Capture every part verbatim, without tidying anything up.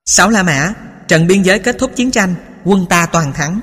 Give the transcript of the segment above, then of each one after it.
Sáu La Mã, trận biên giới kết thúc chiến tranh, quân ta toàn thắng.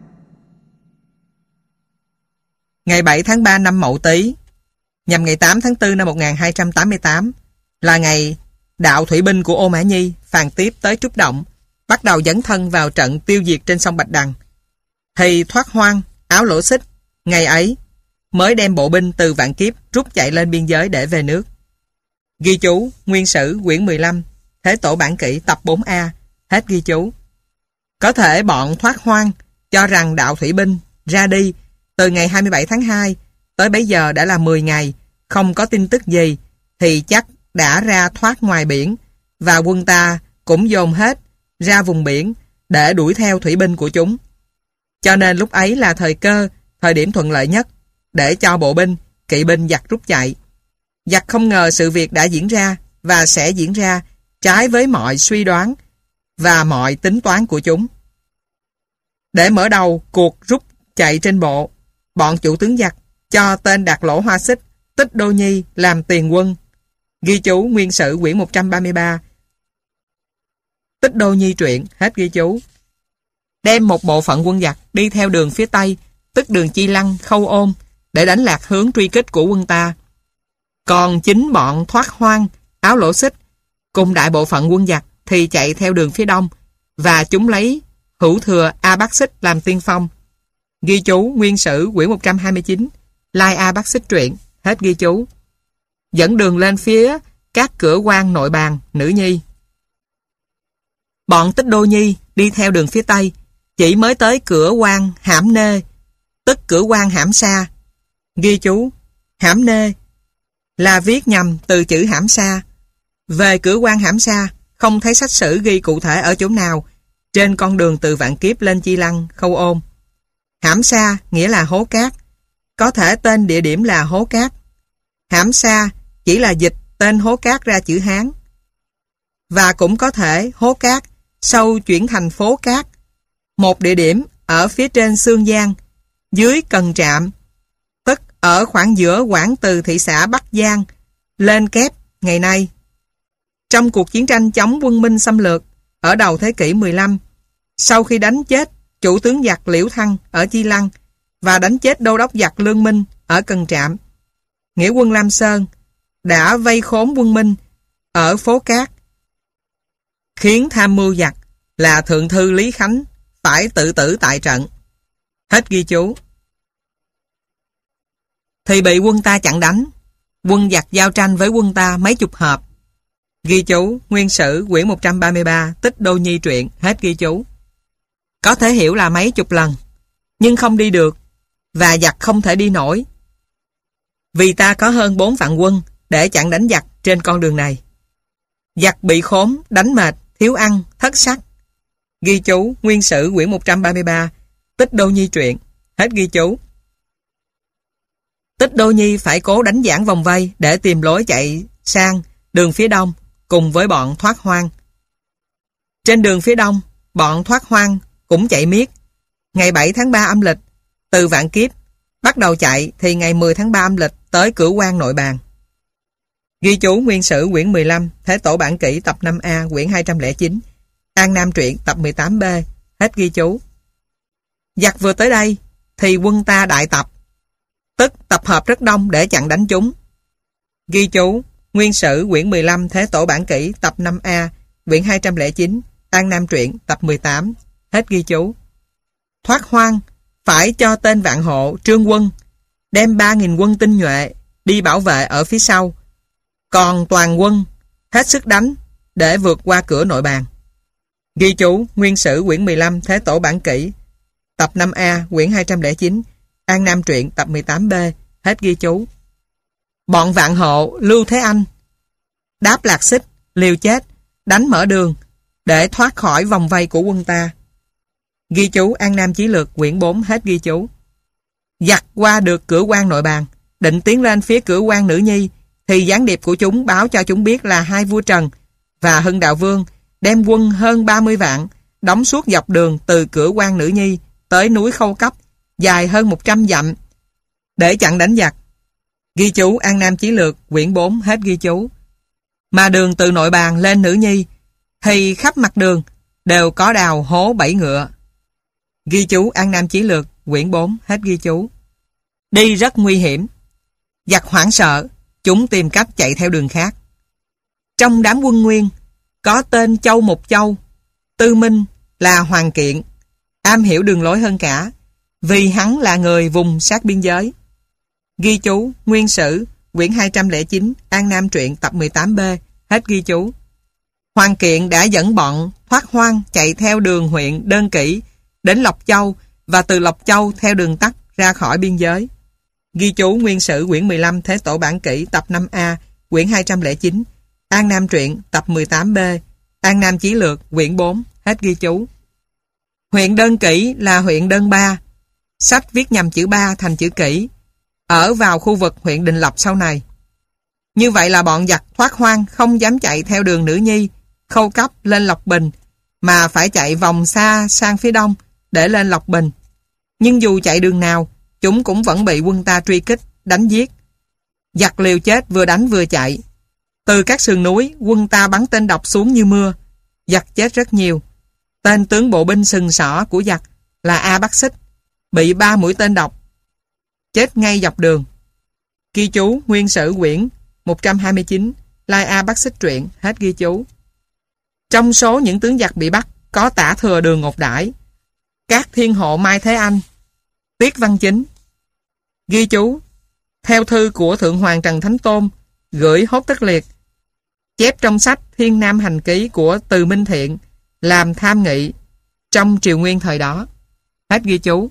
Ngày bảy tháng ba năm Mậu Tý, nhằm ngày tám tháng tư năm một nghìn hai trăm tám mươi tám, là ngày đạo thủy binh của Ô Mã Nhi phàn tiếp tới Trúc Động, bắt đầu dấn thân vào trận tiêu diệt trên sông Bạch Đằng. Thì Thoát Hoang, Áo Lỗ Xích, ngày ấy mới đem bộ binh từ Vạn Kiếp rút chạy lên biên giới để về nước. Ghi chú Nguyên Sử quyển mười lăm, Thế Tổ Bản Kỷ tập bốn A, hết ghi chú. Có thể bọn Thoát Hoang cho rằng đạo thủy binh ra đi từ ngày hai mươi bảy tháng hai tới bấy giờ đã là mười ngày, không có tin tức gì, thì chắc đã ra thoát ngoài biển, và quân ta cũng dồn hết ra vùng biển để đuổi theo thủy binh của chúng. Cho nên lúc ấy là thời cơ, thời điểm thuận lợi nhất để cho bộ binh, kỵ binh giặc rút chạy. Giặc không ngờ sự việc đã diễn ra và sẽ diễn ra trái với mọi suy đoán và mọi tính toán của chúng. Để mở đầu cuộc rút chạy trên bộ, bọn chủ tướng giặc cho tên Đạt Lỗ Hoa Xích, Tích Đô Nhi làm tiền quân. Ghi chú Nguyên Sử quyển một trăm ba mươi ba, Tích Đô Nhi truyện, hết ghi chú. Đem một bộ phận quân giặc đi theo đường phía Tây, tức đường Chi Lăng, Khâu Ôn, để đánh lạc hướng truy kích của quân ta. Còn chính bọn Thoát Hoang, Áo Lỗ Xích cùng đại bộ phận quân giặc thì chạy theo đường phía Đông, và chúng lấy Hữu Thừa A Bác Xích làm tiên phong. Ghi chú Nguyên Sử quyển một trăm hai mươi chín, Lai A Bác Xích truyện, hết ghi chú. Dẫn đường lên phía các cửa quan Nội Bàn, Nữ Nhi. Bọn Tích Đô Nhi đi theo đường phía Tây, chỉ mới tới cửa quan Hãm Nê, tức cửa quan Hãm Sa. Ghi chú Hãm Nê là viết nhầm từ chữ Hãm Sa. Về cửa quan Hãm Sa, không thấy sách sử ghi cụ thể ở chỗ nào trên con đường từ Vạn Kiếp lên Chi Lăng, Khâu Ôn. Hãm Sa nghĩa là hố cát, có thể tên địa điểm là hố cát. Hãm Sa chỉ là dịch tên hố cát ra chữ Hán, và cũng có thể hố cát sau chuyển thành phố cát, một địa điểm ở phía trên Xương Giang, dưới Cần Trạm, tức ở khoảng giữa Quảng Từ thị xã Bắc Giang lên Kép ngày nay. Trong cuộc chiến tranh chống quân Minh xâm lược ở đầu thế kỷ mười lăm, sau khi đánh chết chủ tướng giặc Liễu Thăng ở Chi Lăng và đánh chết đô đốc giặc Lương Minh ở Cần Trạm, nghĩa quân Lam Sơn đã vây khốn quân Minh ở phố Cát, khiến tham mưu giặc là thượng thư Lý Khánh phải tự tử tại trận. Hết ghi chú. Thì bị quân ta chặn đánh, quân giặc giao tranh với quân ta mấy chục hợp. Ghi chú Nguyên Sử quyển một trăm ba mươi ba, Tích Đô Nhi truyện, hết ghi chú. Có thể hiểu là mấy chục lần, nhưng không đi được, và giặc không thể đi nổi, vì ta có hơn bốn vạn quân để chặn đánh giặc trên con đường này. Giặc bị khốn, đánh mệt, thiếu ăn, thất sắc. Ghi chú Nguyên Sử quyển một trăm ba mươi ba, Tích Đô Nhi truyện, hết ghi chú. Tích Đô Nhi phải cố đánh giãn vòng vây để tìm lối chạy sang đường phía Đông cùng với bọn Thoát Hoang. Trên đường phía Đông, bọn Thoát Hoang cũng chạy miết. Ngày bảy tháng ba âm lịch từ Vạn Kiếp bắt đầu chạy, thì ngày mười tháng ba âm lịch tới cửa quan Nội Bàn. Ghi chú Nguyên Sử quyển mười lăm, Thế Tổ Bản Kỷ tập năm A, quyển hai trăm lẻ chín, An Nam truyện tập mười tám B, hết ghi chú. Giặc vừa tới đây thì quân ta đại tập, tức tập hợp rất đông để chặn đánh chúng. Ghi chú Nguyên Sử quyển mười lăm, Thế Tổ Bản Kỷ tập năm A, quyển hai trăm lẻ chín, An Nam truyện tập mười tám, hết ghi chú. Thoát Hoang phải cho tên Vạn Hộ, Trương Quân đem ba nghìn quân tinh nhuệ đi bảo vệ ở phía sau, còn toàn quân hết sức đánh để vượt qua cửa Nội Bàn. Ghi chú Nguyên Sử quyển mười lăm, Thế Tổ Bản Kỷ tập năm A, quyển hai trăm lẻ chín, An Nam truyện tập mười tám B, hết ghi chú. Bọn Vạn Hộ, Lưu Thế Anh đáp Lạc Xích, liều chết đánh mở đường để thoát khỏi vòng vây của quân ta. Ghi chú An Nam Chí Lược quyển bốn, hết ghi chú. Giặc qua được cửa quan Nội Bàn, định tiến lên phía cửa quan Nữ Nhi, thì gián điệp của chúng báo cho chúng biết là hai vua Trần và Hưng Đạo Vương đem quân hơn ba mươi vạn đóng suốt dọc đường từ cửa quan Nữ Nhi tới núi Khâu Cấp, dài hơn một trăm dặm, để chặn đánh giặc. Ghi chú An Nam Chí Lược quyển bốn, hết ghi chú. Mà đường từ Nội Bàn lên Nữ Nhi thì khắp mặt đường đều có đào hố bẫy ngựa. Ghi chú An Nam Chí Lược, quyển bốn, hết ghi chú. Đi rất nguy hiểm. Giặc hoảng sợ, chúng tìm cách chạy theo đường khác. Trong đám quân Nguyên, có tên Châu Mục Châu, Tư Minh là Hoàng Kiện, am hiểu đường lối hơn cả, vì hắn là người vùng sát biên giới. Ghi chú Nguyên Sử, quyển hai trăm lẻ chín, An Nam truyện tập mười tám B, hết ghi chú. Hoàng Kiện đã dẫn bọn thoát hoang chạy theo đường huyện Đơn Kỷ đến Lộc Châu và từ Lộc Châu theo đường tắt ra khỏi biên giới. Ghi chú Nguyên Sử quyển mười lăm Thế Tổ Bản Kỷ tập năm A, quyển hai trăm lẻ chín, An Nam truyện tập mười tám B, An Nam Chí Lược quyển bốn, hết ghi chú. Huyện Đơn Kỷ là huyện Đơn Ba. Sách viết nhầm chữ ba thành chữ kỷ, ở vào khu vực huyện Đình Lập sau này. Như vậy là bọn giặc thoát hoang không dám chạy theo đường Nữ Nhi, Khâu Cấp lên Lộc Bình, mà phải chạy vòng xa sang phía đông để lên Lộc Bình. Nhưng dù chạy đường nào, chúng cũng vẫn bị quân ta truy kích, đánh giết. Giặc liều chết vừa đánh vừa chạy. Từ các sườn núi, quân ta bắn tên độc xuống như mưa. Giặc chết rất nhiều. Tên tướng bộ binh sừng sỏ của giặc là A Bắc Xích, bị ba mũi tên độc, chết ngay dọc đường. Ghi chú Nguyên Sử quyển một trăm hai mươi chín, Lai A Bắc Xích truyện, hết ghi chú. Trong số những tướng giặc bị bắt có Tả Thừa Đường Ngột Đãi, Các Thiên Hộ Mai Thế Anh, Tiết Văn Chính. Ghi chú theo thư của Thượng Hoàng Trần Thánh Tôn gửi Hốt Tất Liệt, chép trong sách Thiên Nam Hành Ký của Từ Minh Thiện làm tham nghị trong triều nguyên thời đó, hết ghi chú.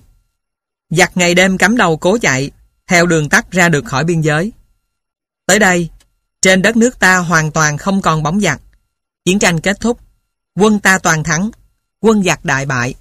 Giặc ngày đêm cắm đầu cố chạy theo đường tắt ra được khỏi biên giới. Tới đây, trên đất nước ta hoàn toàn không còn bóng giặc. Chiến tranh kết thúc, quân ta toàn thắng, quân giặc đại bại.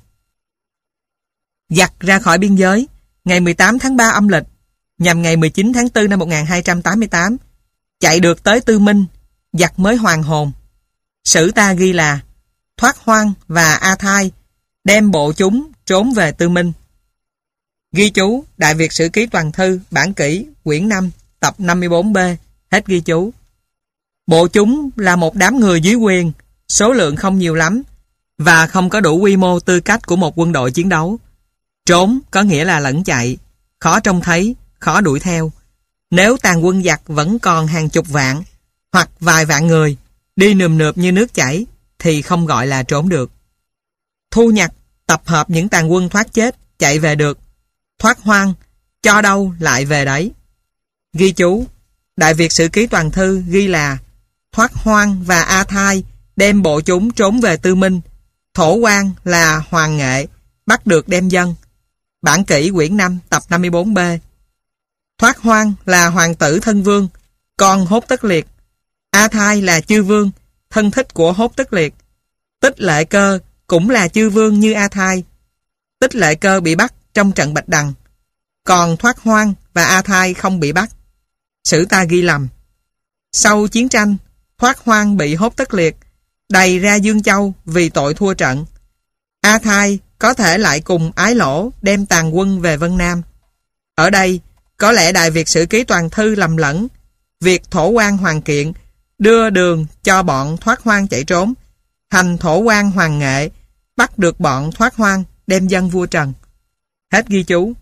Giặc ra khỏi biên giới ngày mười tám tháng ba âm lịch, nhằm ngày mười chín tháng tư năm một nghìn hai trăm tám mươi tám, chạy được tới Tư Minh, giặc mới hoàn hồn. Sử ta ghi là Thoát Hoang và A Thai đem bộ chúng trốn về Tư Minh. Ghi chú Đại Việt Sử Ký Toàn Thư Bản Kỷ quyển năm tập năm mươi bốn B, hết ghi chú. Bộ chúng là một đám người dưới quyền, số lượng không nhiều lắm và không có đủ quy mô tư cách của một quân đội chiến đấu. Trốn có nghĩa là lẫn chạy, khó trông thấy, khó đuổi theo. Nếu tàn quân giặc vẫn còn hàng chục vạn hoặc vài vạn người đi nườm nượp như nước chảy thì không gọi là trốn được. Thu nhặt, tập hợp những tàn quân thoát chết, chạy về được. Thoát hoang, cho đâu lại về đấy. Ghi chú Đại Việt Sử Ký Toàn Thư ghi là Thoát Hoang và A Thai đem bộ chúng trốn về Tư Minh. Thổ quan là Hoàng Nghệ, bắt được đem dân. Bản Kỷ quyển năm tập năm mươi bốn B. Thoát Hoang là hoàng tử thân vương, con Hốt Tất Liệt. A Thai là chư vương, thân thích của Hốt Tất Liệt. Tích Lệ Cơ cũng là chư vương như A Thai. Tích Lệ Cơ bị bắt trong trận Bạch Đằng, còn Thoát Hoang và A Thai không bị bắt. Sử ta ghi lầm. Sau chiến tranh, Thoát Hoang bị Hốt Tất Liệt đày ra Dương Châu vì tội thua trận. A Thai có thể lại cùng Ái Lỗ đem tàn quân về Vân Nam. Ở đây, có lẽ Đại Việt Sử Ký Toàn Thư lầm lẫn việc Thổ quan Hoàng Kiện đưa đường cho bọn Thoát Hoang chạy trốn, thành Thổ quan Hoàng Nghệ bắt được bọn Thoát Hoang đem dân vua Trần. Hết ghi chú.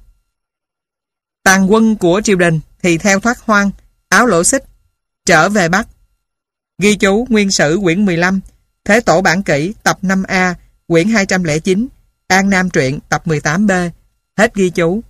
Tàn quân của triều đình thì theo Thoát Hoang, Áo Lỗ Xích trở về Bắc. Ghi chú Nguyên Sử quyển mười lăm, Thế Tổ Bản Kỷ tập năm A, quyển hai trăm lẻ chín, An Nam truyện tập mười tám B, hết ghi chú.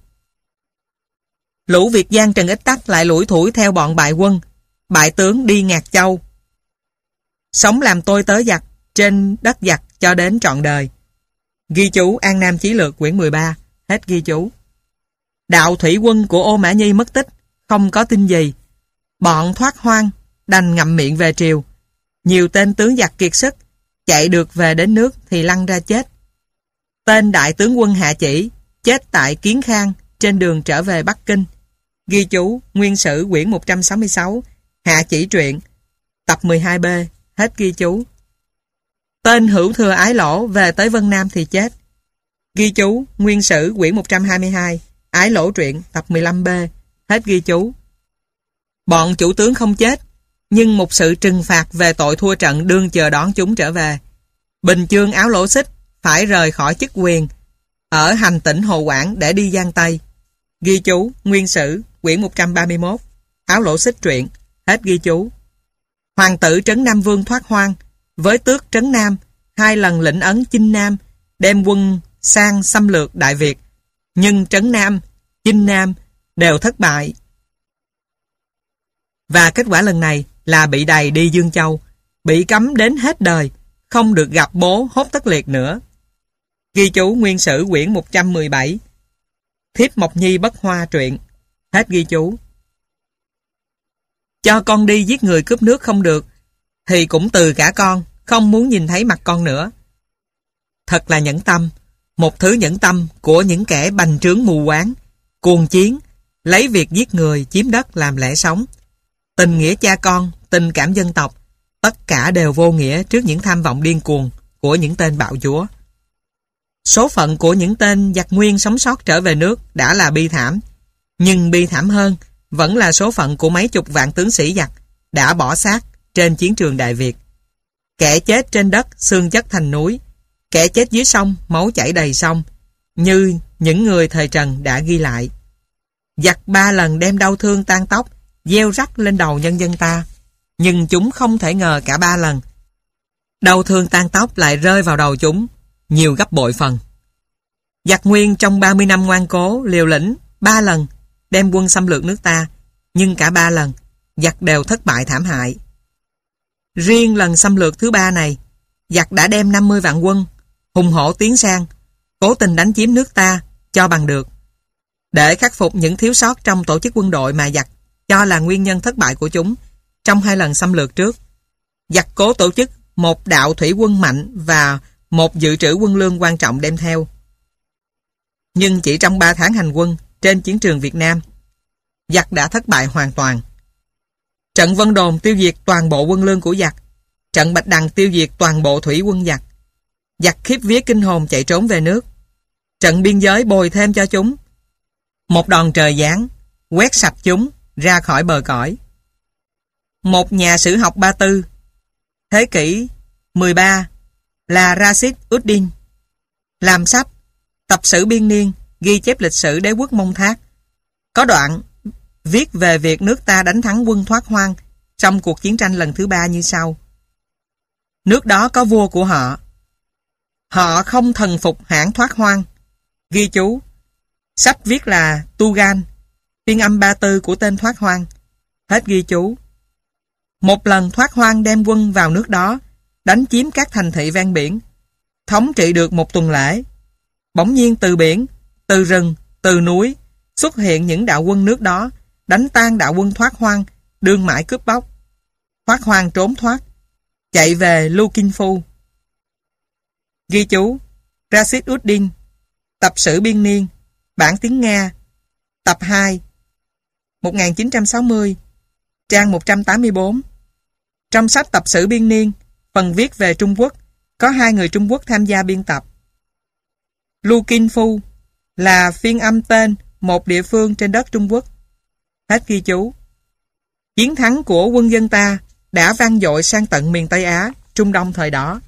Lũ Việt Giang Trần Ích Tắc lại lủi thủi theo bọn bại quân, bại tướng đi Ngạc Châu. Sống làm tôi tớ giặc trên đất giặc cho đến trọn đời. Ghi chú An Nam Chí Lược quyển mười ba, hết ghi chú. Đạo thủy quân của Ô Mã Nhi mất tích, không có tin gì. Bọn Thoát Hoang đành ngậm miệng về triều. Nhiều tên tướng giặc kiệt sức, chạy được về đến nước thì lăn ra chết. Tên đại tướng quân Hạ Chỉ chết tại Kiến Khang trên đường trở về Bắc Kinh. Ghi chú Nguyên Sử quyển một trăm sáu mươi sáu, Hạ Chỉ truyện tập mười hai B, hết ghi chú. Tên Hữu Thừa Ái Lỗ về tới Vân Nam thì chết. Ghi chú Nguyên Sử quyển một trăm hai mươi hai, Ái Lỗ truyện tập mười lăm B, hết ghi chú. Bọn chủ tướng không chết, nhưng một sự trừng phạt về tội thua trận đương chờ đón chúng trở về. Bình Chương Áo Lỗ Xích phải rời khỏi chức quyền ở hành tỉnh Hồ Quảng để đi Giang Tây. Ghi chú Nguyên Sử quyển một trăm ba mươi mốt. Áo Lỗ Xích truyện. Hết ghi chú. Hoàng tử Trấn Nam Vương thoát hoang với tước Trấn Nam, hai lần lĩnh ấn Chinh Nam, đem quân sang xâm lược Đại Việt, nhưng Trấn Nam, Chinh Nam đều thất bại. Và kết quả lần này là bị đày đi Dương Châu, bị cấm đến hết đời, không được gặp bố Hốt Tất Liệt nữa. Ghi chú Nguyên Sử quyển một trăm mười bảy. Thiếp Mộc Nhi Bất Hoa truyện. Hết ghi chú. Cho con đi giết người cướp nước không được, thì cũng từ cả con, không muốn nhìn thấy mặt con nữa. Thật là nhẫn tâm, một thứ nhẫn tâm của những kẻ bành trướng mù quáng, cuồng chiến, lấy việc giết người chiếm đất làm lẽ sống. Tình nghĩa cha con, tình cảm dân tộc, tất cả đều vô nghĩa trước những tham vọng điên cuồng của những tên bạo chúa. Số phận của những tên giặc nguyên sống sót trở về nước đã là bi thảm, nhưng bi thảm hơn vẫn là số phận của mấy chục vạn tướng sĩ giặc đã bỏ xác trên chiến trường Đại Việt. Kẻ chết trên đất xương chất thành núi, kẻ chết dưới sông máu chảy đầy sông, như những người thời Trần đã ghi lại. Giặc ba lần đem đau thương tan tóc gieo rắc lên đầu nhân dân ta, nhưng chúng không thể ngờ cả ba lần đau thương tan tóc lại rơi vào đầu chúng nhiều gấp bội phần. Giặc nguyên trong ba mươi năm ngoan cố liều lĩnh ba lần đem quân xâm lược nước ta, nhưng cả ba lần giặc đều thất bại thảm hại. Riêng lần xâm lược thứ ba này, giặc đã đem năm mươi vạn quân hùng hổ tiến sang, cố tình đánh chiếm nước ta cho bằng được. Để khắc phục những thiếu sót trong tổ chức quân đội mà giặc cho là nguyên nhân thất bại của chúng trong hai lần xâm lược trước, giặc cố tổ chức một đạo thủy quân mạnh và một dự trữ quân lương quan trọng đem theo. Nhưng chỉ trong ba tháng hành quân trên chiến trường Việt Nam, giặc đã thất bại hoàn toàn. Trận Vân Đồn tiêu diệt toàn bộ quân lương của giặc, trận Bạch Đằng tiêu diệt toàn bộ thủy quân giặc. Giặc khiếp vía kinh hồn chạy trốn về nước. Trận biên giới bồi thêm cho chúng một đòn trời giáng, quét sạch chúng ra khỏi bờ cõi. Một nhà sử học Ba Tư thế kỷ mười ba là Rashid Uddin làm sách Tập Sử Biên Niên ghi chép lịch sử đế quốc Mông Thác. Có đoạn viết về việc nước ta đánh thắng quân Thoát Hoang trong cuộc chiến tranh lần thứ ba như sau. Nước đó có vua của họ. Họ không thần phục hãng Thoát Hoang. Ghi chú. Sách viết là Tugan, phiên âm Ba Tư của tên Thoát Hoang. Hết ghi chú. Một lần Thoát Hoang đem quân vào nước đó, đánh chiếm các thành thị ven biển, thống trị được một tuần lễ. Bỗng nhiên từ biển, từ rừng, từ núi xuất hiện những đạo quân nước đó, đánh tan đạo quân Thoát Hoang, đương mãi cướp bóc. Thoát Hoang trốn thoát, chạy về Lưu Kinh Phu. Ghi chú. Rashid Uddin, Tập Sử Biên Niên, bản tiếng Nga, tập hai, một nghìn chín trăm sáu mươi, trang một trăm tám mươi tư. Trong sách Tập Sử Biên Niên, phần viết về Trung Quốc, có hai người Trung Quốc tham gia biên tập. Lưu Kinh Phu là phiên âm tên một địa phương trên đất Trung Quốc. Hết ghi chú. Chiến thắng của quân dân ta đã vang dội sang tận miền Tây Á, Trung Đông thời đó.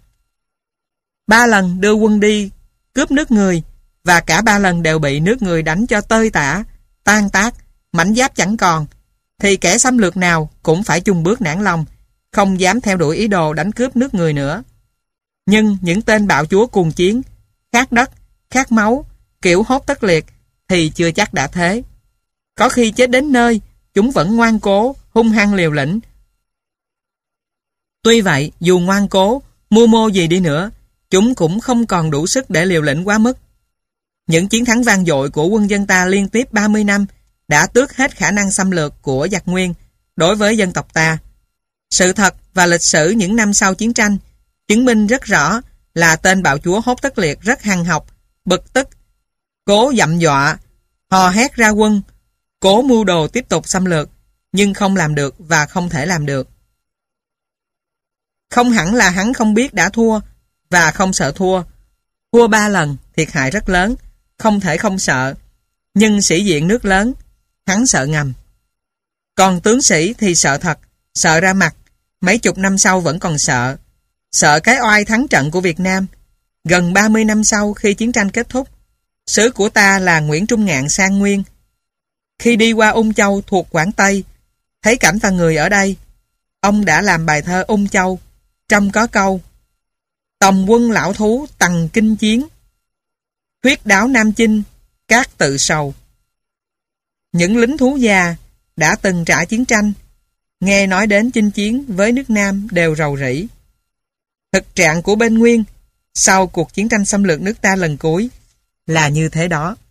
Ba lần đưa quân đi cướp nước người, và cả ba lần đều bị nước người đánh cho tơi tả, tan tác, mảnh giáp chẳng còn, thì kẻ xâm lược nào cũng phải chung bước nản lòng, không dám theo đuổi ý đồ đánh cướp nước người nữa. Nhưng những tên bạo chúa cuồng chiến, khát đất, khát máu, kiểu Hốt Tất Liệt thì chưa chắc đã thế. Có khi chết đến nơi, chúng vẫn ngoan cố, hung hăng liều lĩnh. Tuy vậy, dù ngoan cố, mưu mô gì đi nữa, chúng cũng không còn đủ sức để liều lĩnh quá mức. Những chiến thắng vang dội của quân dân ta liên tiếp ba mươi năm đã tước hết khả năng xâm lược của giặc nguyên đối với dân tộc ta. Sự thật và lịch sử những năm sau chiến tranh chứng minh rất rõ là tên bạo chúa Hốt Tất Liệt rất hăng học, bực tức, cố dặm dọa, hò hét ra quân, cố mưu đồ tiếp tục xâm lược, nhưng không làm được và không thể làm được. Không hẳn là hắn không biết đã thua và không sợ thua. Thua ba lần, thiệt hại rất lớn, không thể không sợ. Nhưng sĩ diện nước lớn, hắn sợ ngầm. Còn tướng sĩ thì sợ thật, sợ ra mặt, mấy chục năm sau vẫn còn sợ. Sợ cái oai thắng trận của Việt Nam, gần ba mươi năm sau khi chiến tranh kết thúc, sứ của ta là Nguyễn Trung Ngạn sang Nguyên. Khi đi qua Ung Châu thuộc Quảng Tây, thấy cảnh và người ở đây, ông đã làm bài thơ Ung Châu, trong có câu: Tòng quân lão thú tằng kinh chiến, huyết đáo Nam Chinh, cát tự sầu. Những lính thú già đã từng trải chiến tranh, nghe nói đến chinh chiến với nước Nam đều rầu rĩ. Thực trạng của bên Nguyên sau cuộc chiến tranh xâm lược nước ta lần cuối là như thế đó.